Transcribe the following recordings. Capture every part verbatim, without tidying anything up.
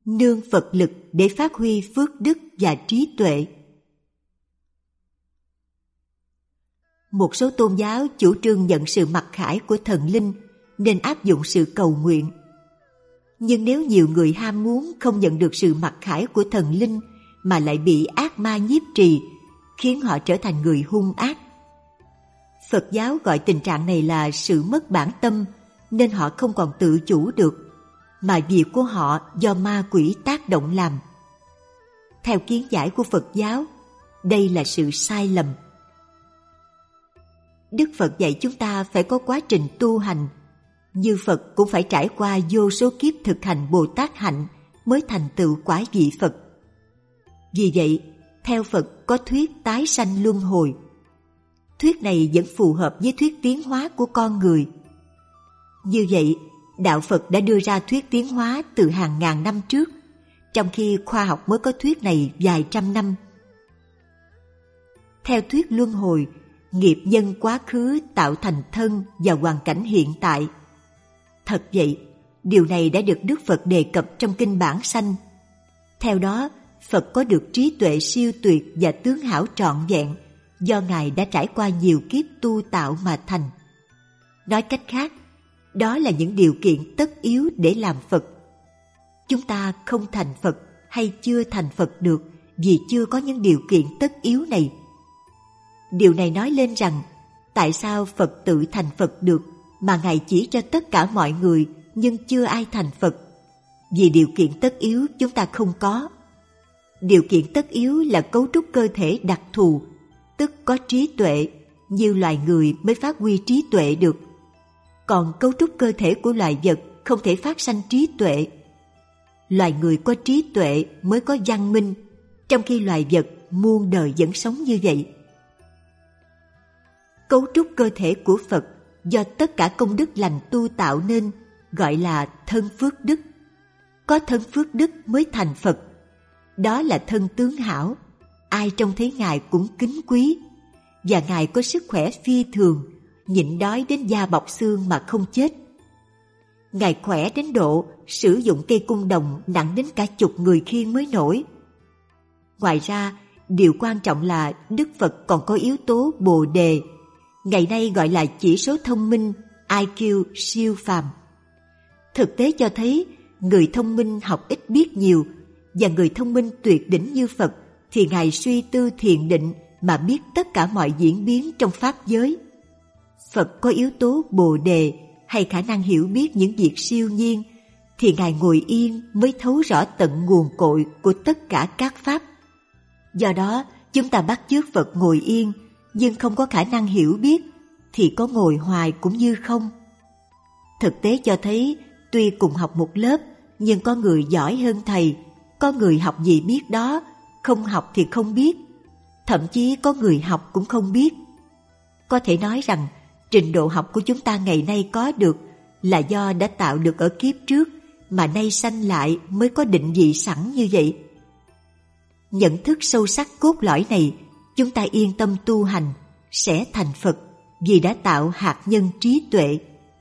nương Phật lực để phát huy phước đức và trí tuệ. Một số tôn giáo chủ trương nhận sự mặc khải của thần linh nên áp dụng sự cầu nguyện. Nhưng nếu nhiều người ham muốn không nhận được sự mặc khải của thần linh mà lại bị ác ma nhiếp trì, khiến họ trở thành người hung ác. Phật giáo gọi tình trạng này là sự mất bản tâm, nên họ không còn tự chủ được, mà việc của họ do ma quỷ tác động làm. Theo kiến giải của Phật giáo, đây là sự sai lầm. Đức Phật dạy chúng ta phải có quá trình tu hành, như Phật cũng phải trải qua vô số kiếp thực hành Bồ Tát hạnh mới thành tựu quả vị Phật. Vì vậy, theo Phật có thuyết tái sanh luân hồi. Thuyết này vẫn phù hợp với thuyết tiến hóa của con người. Như vậy, Đạo Phật đã đưa ra thuyết tiến hóa từ hàng ngàn năm trước, trong khi khoa học mới có thuyết này vài trăm năm. Theo thuyết luân hồi, nghiệp nhân quá khứ tạo thành thân và hoàn cảnh hiện tại. Thật vậy, điều này đã được Đức Phật đề cập trong Kinh Bản Sanh. Theo đó, Phật có được trí tuệ siêu tuyệt và tướng hảo trọn vẹn do Ngài đã trải qua nhiều kiếp tu tạo mà thành. Nói cách khác, đó là những điều kiện tất yếu để làm Phật. Chúng ta không thành Phật hay chưa thành Phật được vì chưa có những điều kiện tất yếu này. Điều này nói lên rằng, tại sao Phật tự thành Phật được mà Ngài chỉ cho tất cả mọi người nhưng chưa ai thành Phật? Vì điều kiện tất yếu chúng ta không có. Điều kiện tất yếu là cấu trúc cơ thể đặc thù, tức có trí tuệ, như loài người mới phát huy trí tuệ được. Còn cấu trúc cơ thể của loài vật không thể phát sanh trí tuệ. Loài người có trí tuệ mới có văn minh, trong khi loài vật muôn đời vẫn sống như vậy. Cấu trúc cơ thể của Phật do tất cả công đức lành tu tạo nên, gọi là thân phước đức. Có thân phước đức mới thành Phật. Đó là thân tướng hảo, ai trông thấy Ngài cũng kính quý. Và Ngài có sức khỏe phi thường, nhịn đói đến da bọc xương mà không chết. Ngài khỏe đến độ sử dụng cây cung đồng nặng đến cả chục người khiêng mới nổi. Ngoài ra, điều quan trọng là Đức Phật còn có yếu tố Bồ Đề, ngày nay gọi là chỉ số thông minh I Q siêu phàm. Thực tế cho thấy, người thông minh học ít biết nhiều, và người thông minh tuyệt đỉnh như Phật thì Ngài suy tư thiền định mà biết tất cả mọi diễn biến trong pháp giới. Phật có yếu tố Bồ Đề hay khả năng hiểu biết những việc siêu nhiên, thì Ngài ngồi yên mới thấu rõ tận nguồn cội của tất cả các pháp. Do đó, chúng ta bắt chước Phật ngồi yên, nhưng không có khả năng hiểu biết, thì có ngồi hoài cũng như không. Thực tế cho thấy, tuy cùng học một lớp, nhưng có người giỏi hơn thầy, có người học gì biết đó, không học thì không biết. Thậm chí có người học cũng không biết. Có thể nói rằng, trình độ học của chúng ta ngày nay có được là do đã tạo được ở kiếp trước, mà nay sanh lại mới có định vị sẵn như vậy. Nhận thức sâu sắc cốt lõi này, chúng ta yên tâm tu hành, sẽ thành Phật vì đã tạo hạt nhân trí tuệ.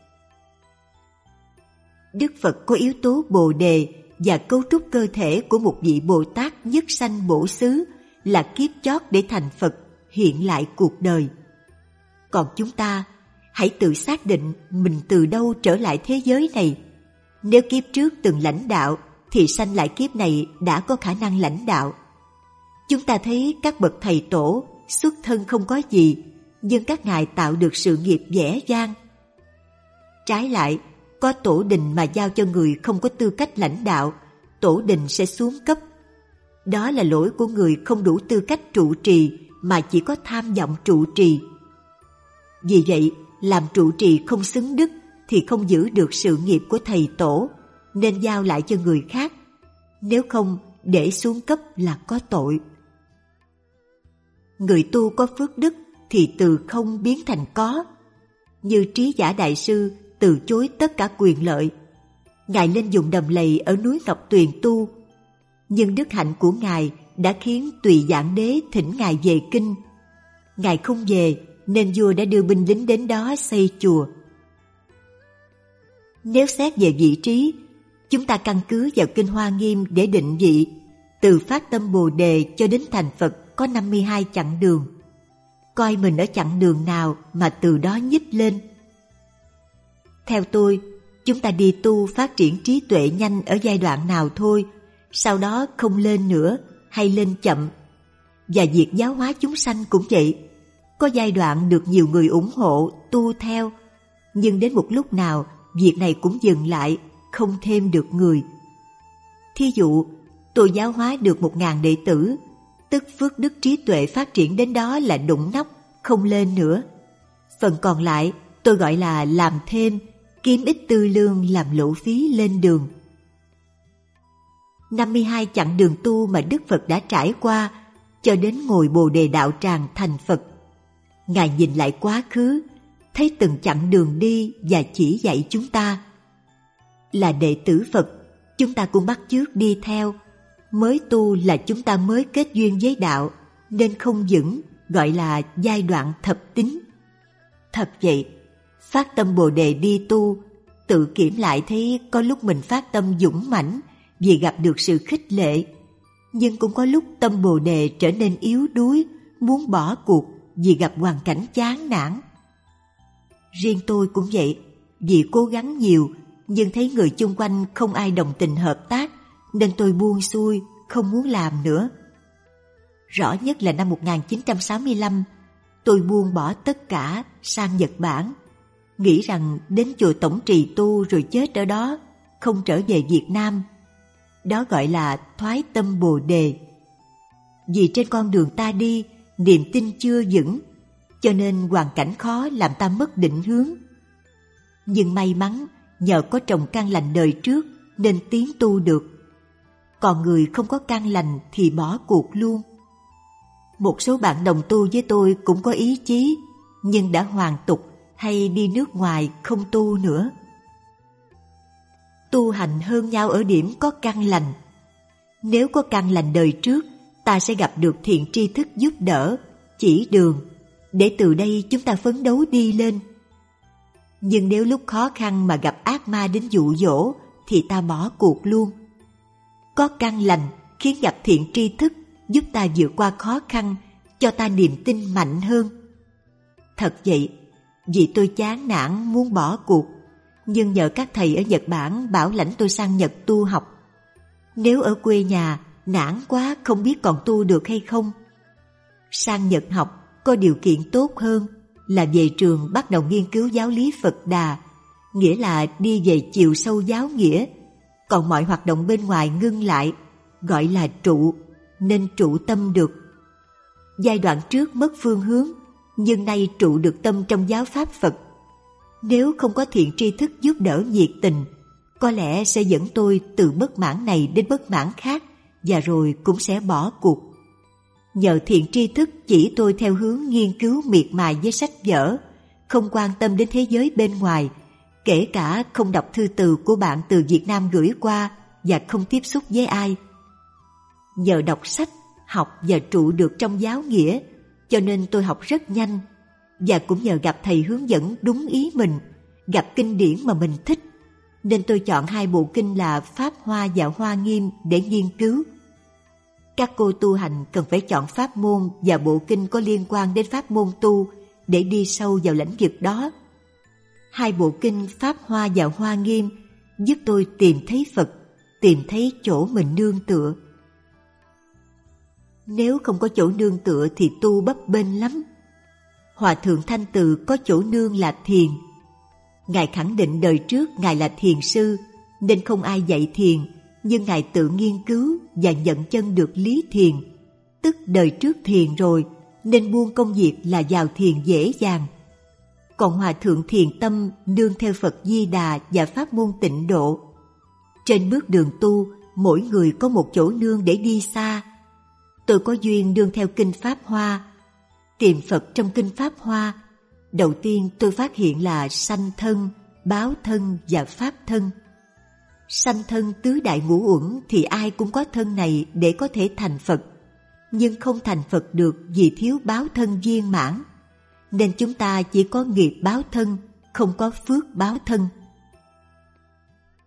Đức Phật có yếu tố Bồ Đề và cấu trúc cơ thể của một vị Bồ Tát nhất sanh bổ xứ là kiếp chót để thành Phật, hiện lại cuộc đời. Còn chúng ta, hãy tự xác định mình từ đâu trở lại thế giới này. Nếu kiếp trước từng lãnh đạo, thì sanh lại kiếp này đã có khả năng lãnh đạo. Chúng ta thấy các bậc thầy tổ xuất thân không có gì, nhưng các ngài tạo được sự nghiệp vẻ vang. Trái lại, có tổ đình mà giao cho người không có tư cách lãnh đạo, tổ đình sẽ xuống cấp. Đó là lỗi của người không đủ tư cách trụ trì mà chỉ có tham vọng trụ trì. Vì vậy, làm trụ trì không xứng đức thì không giữ được sự nghiệp của thầy tổ, nên giao lại cho người khác. Nếu không, để xuống cấp là có tội. Người tu có phước đức thì từ không biến thành có. Như Trí Giả Đại Sư từ chối tất cả quyền lợi. Ngài lên vùng đầm lầy ở núi Ngọc Tuyền tu. Nhưng đức hạnh của Ngài đã khiến Tùy Dạng Đế thỉnh Ngài về kinh. Ngài không về nên vua đã đưa binh lính đến đó xây chùa. Nếu xét về vị trí, chúng ta căn cứ vào Kinh Hoa Nghiêm để định vị. Từ phát tâm Bồ Đề cho đến thành Phật có năm mươi hai chặng đường. Coi mình ở chặng đường nào mà từ đó nhích lên. Theo tôi, chúng ta đi tu phát triển trí tuệ nhanh ở giai đoạn nào thôi, sau đó không lên nữa hay lên chậm. Và việc giáo hóa chúng sanh cũng vậy. Có giai đoạn được nhiều người ủng hộ, tu theo, nhưng đến một lúc nào việc này cũng dừng lại, không thêm được người. Thí dụ, tôi giáo hóa được một ngàn đệ tử, tức phước đức trí tuệ phát triển đến đó là đụng nóc, không lên nữa. Phần còn lại tôi gọi là làm thêm, kiếm ít tư lương làm lộ phí lên đường. năm mươi hai chặng đường tu mà Đức Phật đã trải qua cho đến ngồi Bồ Đề đạo tràng thành Phật. Ngài nhìn lại quá khứ, thấy từng chặng đường đi và chỉ dạy chúng ta. Là đệ tử Phật, chúng ta cũng bắt chước đi theo. Mới tu là chúng ta mới kết duyên với đạo, nên không vững, gọi là giai đoạn thập tín. Thật vậy, phát tâm Bồ Đề đi tu, tự kiểm lại thấy có lúc mình phát tâm dũng mãnh vì gặp được sự khích lệ, nhưng cũng có lúc tâm Bồ Đề trở nên yếu đuối, muốn bỏ cuộc vì gặp hoàn cảnh chán nản. Riêng tôi cũng vậy, vì cố gắng nhiều nhưng thấy người chung quanh không ai đồng tình hợp tác, nên tôi buông xuôi, không muốn làm nữa. Rõ nhất là năm một nghìn chín trăm sáu mươi lăm, tôi buông bỏ tất cả sang Nhật Bản, nghĩ rằng đến chùa Tổng Trì tu rồi chết ở đó, không trở về Việt Nam. Đó gọi là thoái tâm Bồ Đề. Vì trên con đường ta đi, niềm tin chưa vững, cho nên hoàn cảnh khó làm ta mất định hướng. Nhưng may mắn nhờ có trồng căn lành đời trước nên tiến tu được. Còn người không có căn lành thì bỏ cuộc luôn. Một số bạn đồng tu với tôi cũng có ý chí, nhưng đã hoàn tục hay đi nước ngoài không tu nữa. Tu hành hơn nhau ở điểm có căn lành. Nếu có căn lành đời trước, ta sẽ gặp được thiện tri thức giúp đỡ, chỉ đường, để từ đây chúng ta phấn đấu đi lên. Nhưng nếu lúc khó khăn mà gặp ác ma đến dụ dỗ, thì ta bỏ cuộc luôn. Có căn lành khiến gặp thiện tri thức giúp ta vượt qua khó khăn, cho ta niềm tin mạnh hơn. Thật vậy, vì tôi chán nản muốn bỏ cuộc, nhưng nhờ các thầy ở Nhật Bản bảo lãnh tôi sang Nhật tu học. Nếu ở quê nhà nản quá không biết còn tu được hay không. Sang Nhật học có điều kiện tốt hơn là về trường bắt đầu nghiên cứu giáo lý Phật Đà, nghĩa là đi về chiều sâu giáo nghĩa, còn mọi hoạt động bên ngoài ngưng lại, gọi là trụ, nên trụ tâm được. Giai đoạn trước mất phương hướng, nhưng nay trụ được tâm trong giáo pháp Phật. Nếu không có thiện tri thức giúp đỡ nhiệt tình, có lẽ sẽ dẫn tôi từ bất mãn này đến bất mãn khác, và rồi cũng sẽ bỏ cuộc. Nhờ thiện tri thức chỉ tôi theo hướng nghiên cứu miệt mài với sách vở, không quan tâm đến thế giới bên ngoài, kể cả không đọc thư từ của bạn từ Việt Nam gửi qua và không tiếp xúc với ai. Nhờ đọc sách, học và trụ được trong giáo nghĩa, cho nên tôi học rất nhanh, và cũng nhờ gặp thầy hướng dẫn đúng ý mình, gặp kinh điển mà mình thích, nên tôi chọn hai bộ kinh là Pháp Hoa và Hoa Nghiêm để nghiên cứu. Các cô tu hành cần phải chọn pháp môn và bộ kinh có liên quan đến pháp môn tu để đi sâu vào lĩnh vực đó. Hai bộ kinh Pháp Hoa và Hoa Nghiêm giúp tôi tìm thấy Phật, tìm thấy chỗ mình nương tựa. Nếu không có chỗ nương tựa thì tu bấp bênh lắm. Hòa thượng Thanh Từ có chỗ nương là thiền. Ngài khẳng định đời trước Ngài là thiền sư, nên không ai dạy thiền, nhưng Ngài tự nghiên cứu và nhận chân được lý thiền, tức đời trước thiền rồi, nên buông công việc là vào thiền dễ dàng. Còn Hòa thượng Thiền Tâm nương theo Phật Di Đà và pháp môn Tịnh Độ. Trên bước đường tu, mỗi người có một chỗ nương để đi xa. Tôi có duyên nương theo kinh Pháp Hoa. Tìm Phật trong kinh Pháp Hoa, đầu tiên tôi phát hiện là sanh thân, báo thân và pháp thân. Sanh thân tứ đại ngũ uẩn thì ai cũng có thân này để có thể thành Phật, nhưng không thành Phật được vì thiếu báo thân viên mãn, nên chúng ta chỉ có nghiệp báo thân, không có phước báo thân.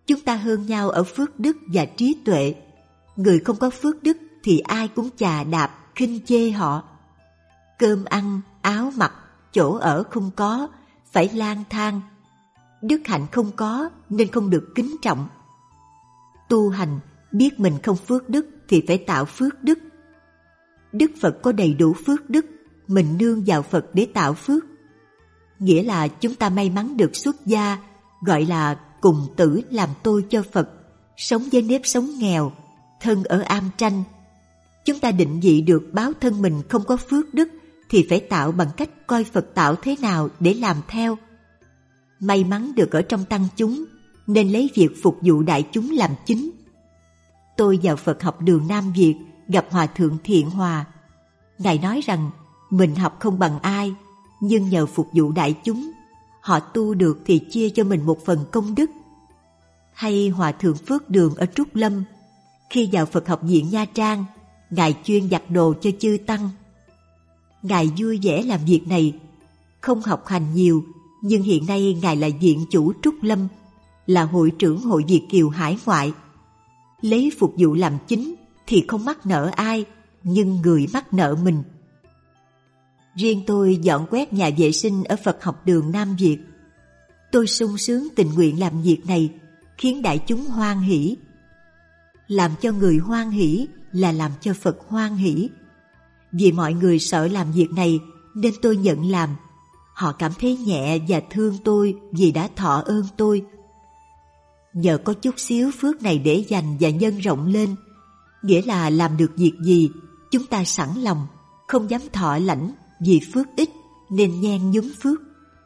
Chúng ta hơn nhau ở phước đức và trí tuệ. Người không có phước đức thì ai cũng chà đạp, khinh chê họ. Cơm ăn, áo mặc, chỗ ở không có, phải lang thang. Đức hạnh không có nên không được kính trọng. Tu hành, biết mình không phước đức thì phải tạo phước đức. Đức Phật có đầy đủ phước đức, mình nương vào Phật để tạo phước. Nghĩa là chúng ta may mắn được xuất gia, gọi là cùng tử làm tôi cho Phật, sống với nếp sống nghèo, thân ở am tranh. Chúng ta định vị được báo thân mình không có phước đức thì phải tạo bằng cách coi Phật tạo thế nào để làm theo. May mắn được ở trong tăng chúng nên lấy việc phục vụ đại chúng làm chính. Tôi vào Phật học đường Nam Việt gặp Hòa Thượng Thiện Hòa. Ngài nói rằng mình học không bằng ai, nhưng nhờ phục vụ đại chúng, họ tu được thì chia cho mình một phần công đức. Hay Hòa Thượng Phước Đường ở Trúc Lâm, khi vào Phật học viện Nha Trang, Ngài chuyên giặt đồ cho chư tăng. Ngài vui vẻ làm việc này, không học hành nhiều, nhưng hiện nay Ngài là viện chủ Trúc Lâm, là hội trưởng hội Việt kiều hải ngoại. Lấy phục vụ làm chính thì không mắc nợ ai, nhưng người mắc nợ mình. Riêng tôi dọn quét nhà vệ sinh ở Phật học đường Nam Việt. Tôi sung sướng tình nguyện làm việc này, khiến đại chúng hoan hỷ. Làm cho người hoan hỷ là làm cho Phật hoan hỷ. Vì mọi người sợ làm việc này nên tôi nhận làm. Họ cảm thấy nhẹ và thương tôi vì đã thọ ơn tôi. Nhờ có chút xíu phước này để dành và nhân rộng lên, nghĩa là làm được việc gì chúng ta sẵn lòng, không dám thọ lãnh vì phước ít nên nhen nhúm phước.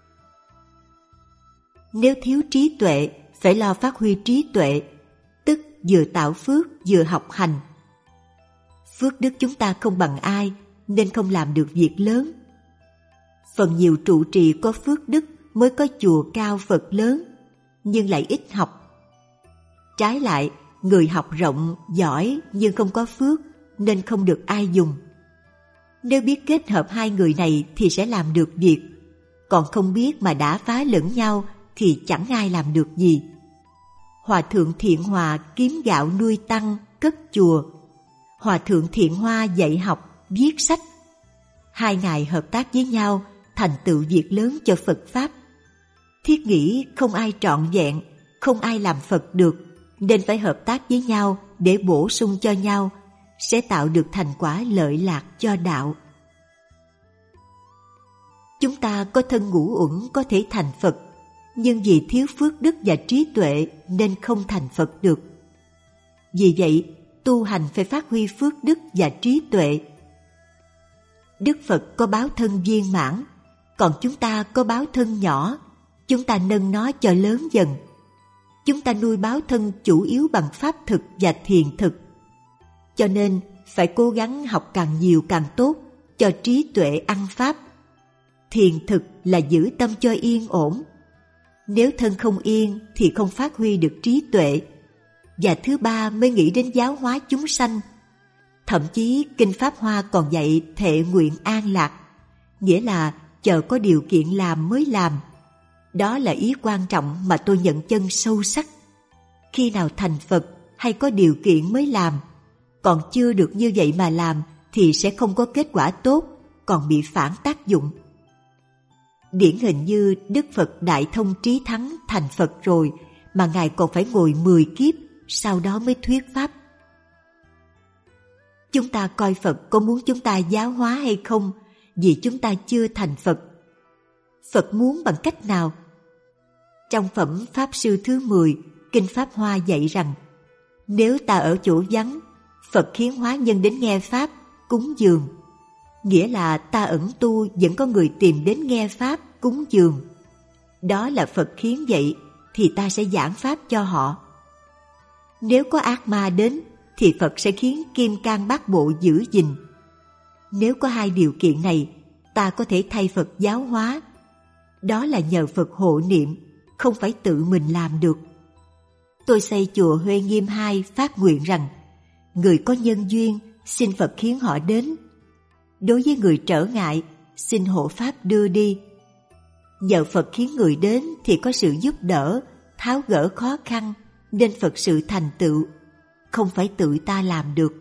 Nếu thiếu trí tuệ, phải lo phát huy trí tuệ, tức vừa tạo phước vừa học hành. Phước đức chúng ta không bằng ai nên không làm được việc lớn. Phần nhiều trụ trì có phước đức mới có chùa cao Phật lớn, nhưng lại ít học. Trái lại, người học rộng, giỏi nhưng không có phước nên không được ai dùng. Nếu biết kết hợp hai người này thì sẽ làm được việc, còn không biết mà đã phá lẫn nhau thì chẳng ai làm được gì. Hòa Thượng Thiện Hòa kiếm gạo nuôi tăng, cất chùa. Hòa Thượng Thiện Hoa dạy học, viết sách. Hai ngài hợp tác với nhau, thành tựu việc lớn cho Phật Pháp. Thiết nghĩ không ai trọn vẹn, không ai làm Phật được, nên phải hợp tác với nhau để bổ sung cho nhau, sẽ tạo được thành quả lợi lạc cho đạo. Chúng ta có thân ngũ uẩn có thể thành Phật, nhưng vì thiếu phước đức và trí tuệ nên không thành Phật được. Vì vậy, tu hành phải phát huy phước đức và trí tuệ. Đức Phật có báo thân viên mãn, còn chúng ta có báo thân nhỏ, chúng ta nâng nó cho lớn dần. Chúng ta nuôi báo thân chủ yếu bằng pháp thực và thiền thực. Cho nên phải cố gắng học càng nhiều càng tốt, cho trí tuệ ăn pháp. Thiền thực là giữ tâm cho yên ổn. Nếu thân không yên thì không phát huy được trí tuệ. Và thứ ba mới nghĩ đến giáo hóa chúng sanh. Thậm chí Kinh Pháp Hoa còn dạy thệ nguyện an lạc, nghĩa là chờ có điều kiện làm mới làm. Đó là ý quan trọng mà tôi nhận chân sâu sắc. Khi nào thành Phật hay có điều kiện mới làm, còn chưa được như vậy mà làm thì sẽ không có kết quả tốt, còn bị phản tác dụng. Điển hình như Đức Phật Đại Thông Trí Thắng thành Phật rồi mà Ngài còn phải ngồi mười kiếp, sau đó mới thuyết Pháp. Chúng ta coi Phật có muốn chúng ta giáo hóa hay không, vì chúng ta chưa thành Phật. Phật muốn bằng cách nào? Trong phẩm Pháp Sư thứ mười, Kinh Pháp Hoa dạy rằng, nếu ta ở chỗ vắng, Phật khiến hóa nhân đến nghe Pháp, cúng dường. Nghĩa là ta ẩn tu vẫn có người tìm đến nghe Pháp, cúng dường. Đó là Phật khiến vậy, thì ta sẽ giảng Pháp cho họ. Nếu có ác ma đến, thì Phật sẽ khiến Kim Cang Bát Bộ giữ gìn. Nếu có hai điều kiện này, ta có thể thay Phật giáo hóa. Đó là nhờ Phật hộ niệm, không phải tự mình làm được. Tôi xây chùa Huệ Nghiêm hai phát nguyện rằng, người có nhân duyên, xin Phật khiến họ đến. Đối với người trở ngại, xin hộ Pháp đưa đi. Nhờ Phật khiến người đến thì có sự giúp đỡ, tháo gỡ khó khăn, nên Phật sự thành tựu không phải tự ta làm được.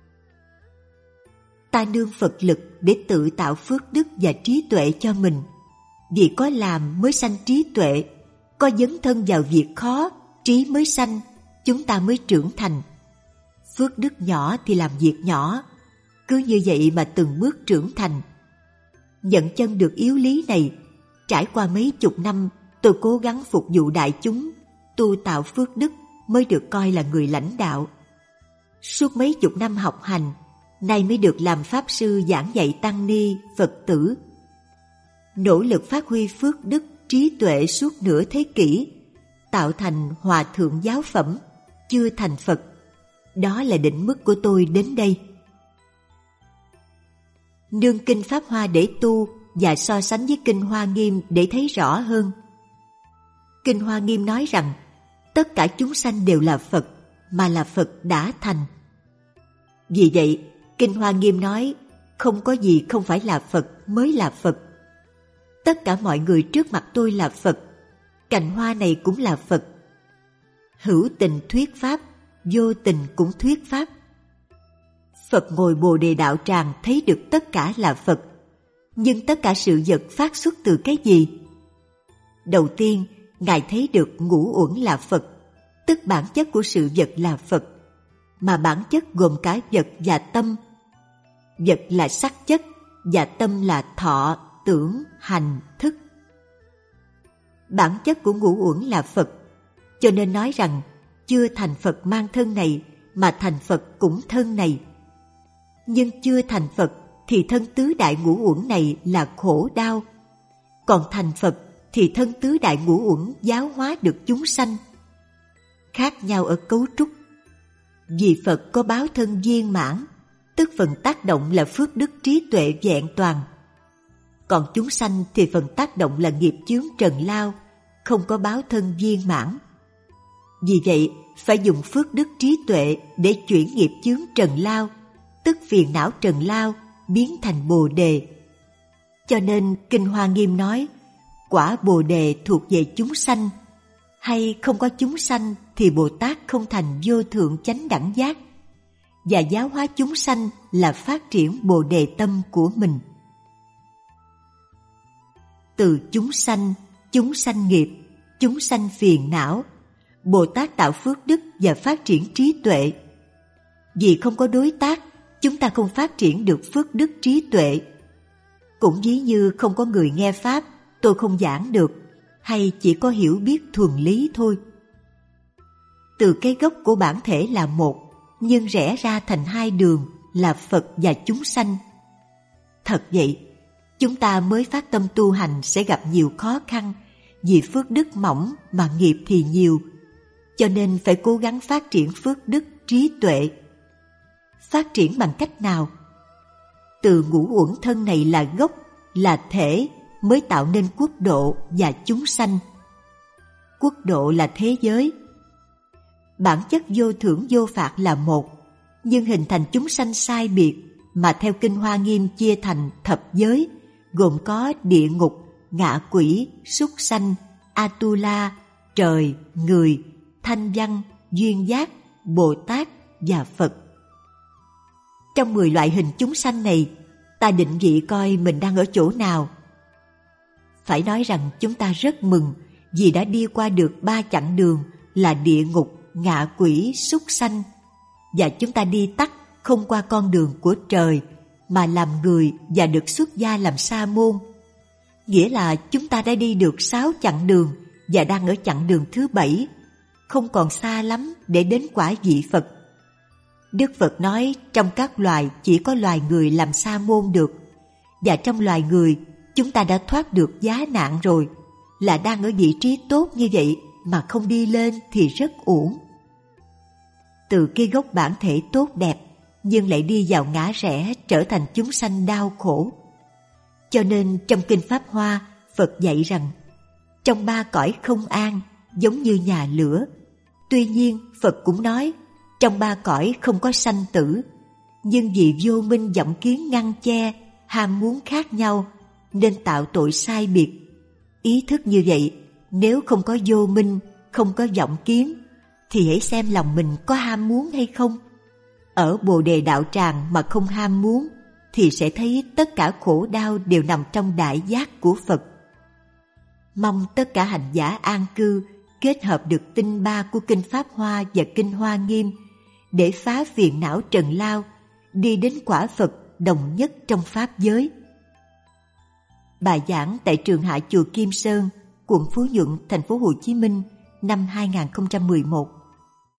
Ta nương Phật lực để tự tạo phước đức và trí tuệ cho mình. Vì có làm mới sanh trí tuệ, có dấn thân vào việc khó, trí mới sanh, chúng ta mới trưởng thành. Phước đức nhỏ thì làm việc nhỏ, cứ như vậy mà từng bước trưởng thành. Nhận chân được yếu lý này, trải qua mấy chục năm tôi cố gắng phục vụ đại chúng, tu tạo phước đức mới được coi là người lãnh đạo. Suốt mấy chục năm học hành, nay mới được làm pháp sư giảng dạy tăng ni, Phật tử. Nỗ lực phát huy phước đức, trí tuệ suốt nửa thế kỷ, tạo thành hòa thượng giáo phẩm, chưa thành Phật. Đó là định mức của tôi đến đây. Nương kinh Pháp Hoa để tu và so sánh với kinh Hoa Nghiêm để thấy rõ hơn. Kinh Hoa Nghiêm nói rằng tất cả chúng sanh đều là Phật, mà là Phật đã thành. Vì vậy, kinh Hoa Nghiêm nói không có gì không phải là Phật mới là Phật. Tất cả mọi người trước mặt tôi là Phật, cành hoa này cũng là Phật. Hữu tình thuyết Pháp, vô tình cũng thuyết Pháp. Phật ngồi Bồ Đề đạo tràng thấy được tất cả là Phật. Nhưng tất cả sự vật phát xuất từ cái gì? Đầu tiên, Ngài thấy được ngũ uẩn là Phật, tức bản chất của sự vật là Phật, mà bản chất gồm cả vật và tâm. Vật là sắc chất và tâm là thọ, tưởng, hành, thức. Bản chất của ngũ uẩn là Phật, cho nên nói rằng chưa thành Phật mang thân này, mà thành Phật cũng thân này. Nhưng chưa thành Phật thì thân tứ đại ngũ uẩn này là khổ đau, còn thành Phật thì thân tứ đại ngũ uẩn giáo hóa được chúng sanh. Khác nhau ở cấu trúc. Vì Phật có báo thân viên mãn, tức phần tác động là phước đức trí tuệ vẹn toàn. Còn chúng sanh thì phần tác động là nghiệp chướng trần lao, không có báo thân viên mãn. Vì vậy, phải dùng phước đức trí tuệ để chuyển nghiệp chướng trần lao, tức phiền não trần lao, biến thành Bồ Đề. Cho nên Kinh Hoa Nghiêm nói, quả Bồ Đề thuộc về chúng sanh, hay không có chúng sanh thì Bồ Tát không thành vô thượng chánh đẳng giác. Và giáo hóa chúng sanh là phát triển Bồ Đề tâm của mình. Từ chúng sanh, chúng sanh nghiệp, chúng sanh phiền não, Bồ Tát tạo phước đức và phát triển trí tuệ. Vì không có đối tác, chúng ta không phát triển được phước đức trí tuệ. Cũng ví như không có người nghe Pháp, tôi không giảng được, hay chỉ có hiểu biết thuần lý thôi. Từ cái gốc của bản thể là một, nhưng rẽ ra thành hai đường là Phật và chúng sanh. Thật vậy, chúng ta mới phát tâm tu hành sẽ gặp nhiều khó khăn, vì phước đức mỏng mà nghiệp thì nhiều, cho nên phải cố gắng phát triển phước đức trí tuệ. Phát triển bằng cách nào? Từ ngũ uẩn thân này là gốc, là thể, mới tạo nên quốc độ và chúng sanh. Quốc độ là thế giới. Bản chất vô thưởng vô phạt là một, nhưng hình thành chúng sanh sai biệt, mà theo Kinh Hoa Nghiêm chia thành thập giới, gồm có địa ngục, ngạ quỷ, súc sanh, Atula, trời, người, thanh văn, duyên giác, Bồ Tát và Phật. Trong mười loại hình chúng sanh này, ta định vị coi mình đang ở chỗ nào. Phải nói rằng chúng ta rất mừng vì đã đi qua được ba chặng đường là địa ngục, ngạ quỷ, súc sanh, và chúng ta đi tắt không qua con đường của trời mà làm người và được xuất gia làm sa môn. Nghĩa là chúng ta đã đi được sáu chặng đường và đang ở chặng đường thứ bảy, không còn xa lắm để đến quả vị Phật. Đức Phật nói trong các loài chỉ có loài người làm sa môn được, và trong loài người chúng ta đã thoát được giá nạn rồi, là đang ở vị trí tốt như vậy mà không đi lên thì rất uổng. Từ cái gốc bản thể tốt đẹp nhưng lại đi vào ngã rẽ, trở thành chúng sanh đau khổ. Cho nên trong Kinh Pháp Hoa, Phật dạy rằng trong ba cõi không an giống như nhà lửa. Tuy nhiên Phật cũng nói trong ba cõi không có sanh tử, nhưng vì vô minh vọng kiến ngăn che, ham muốn khác nhau nên tạo tội sai biệt. Ý thức như vậy, nếu không có vô minh, không có vọng kiến, thì hãy xem lòng mình có ham muốn hay không. Ở Bồ Đề Đạo Tràng mà không ham muốn thì sẽ thấy tất cả khổ đau đều nằm trong đại giác của Phật. Mong tất cả hành giả an cư kết hợp được tinh ba của Kinh Pháp Hoa và Kinh Hoa Nghiêm để phá phiền não trần lao, đi đến quả Phật đồng nhất trong Pháp giới. Bài giảng tại trường Hạ chùa Kim Sơn, quận Phú Nhuận, thành phố Hồ Chí Minh năm hai nghìn không trăm mười một.